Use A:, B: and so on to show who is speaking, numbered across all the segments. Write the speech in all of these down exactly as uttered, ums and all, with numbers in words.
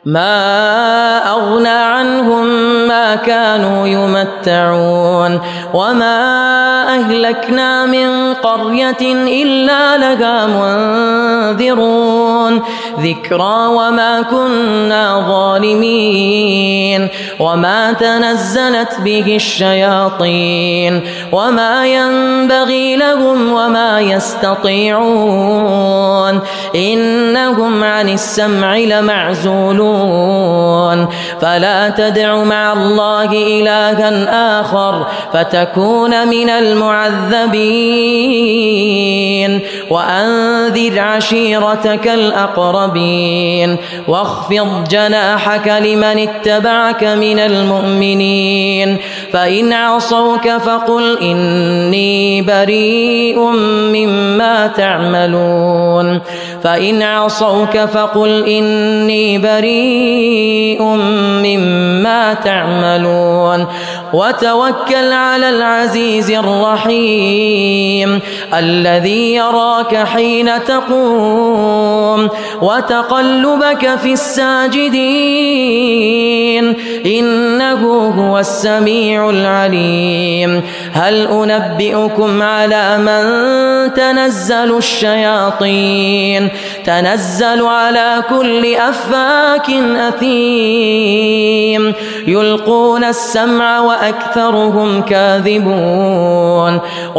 A: ما أغنى عنهم ما كانوا يمتعون وما أهلكنا من قرية إلا لها منذرون ذكرى وما كنا ظالمين وما تنزلت به الشياطين وما ينبغي لهم وما يستطيعون إنهم عن السمع لمعزولون فلا تدع مع الله إلها آخر فتكون من المعذبين وأنذر عشيرتك الأقربين واخفض جناحك لمن اتبعك من المؤمنين فإن عصوك فقل إني بريء مما تعملون فإن عصوك فقل إني بريء مما تعملون وتوكل على العزيز الرحيم الذي يراك حين تقوم وتقلبك في الساجدين إنه هو السميع العليم هل أنبئكم على من تنزل الشياطين تنزل على كل أفاك أثيم يلقون السمع وأكثرهم كاذبون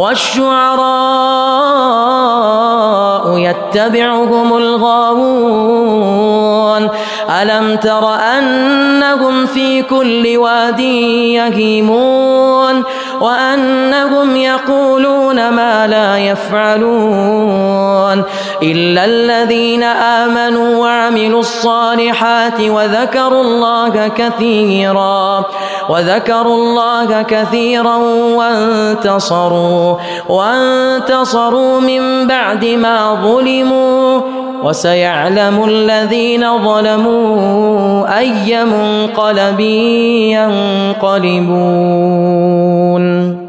A: والشعراء يتبعهم الغاوون ألم تر أنهم في كل واد يهيمون وأنهم يقولون ما لا يفعلون إلا الذين آمنوا وعملوا الصالحات وذكروا الله كثيرا وذكروا الله كثيرا وانتصروا وانتصروا من بعد ما ظلموا وسيعلم الذين ظلموا أي منقلب ينقلبون.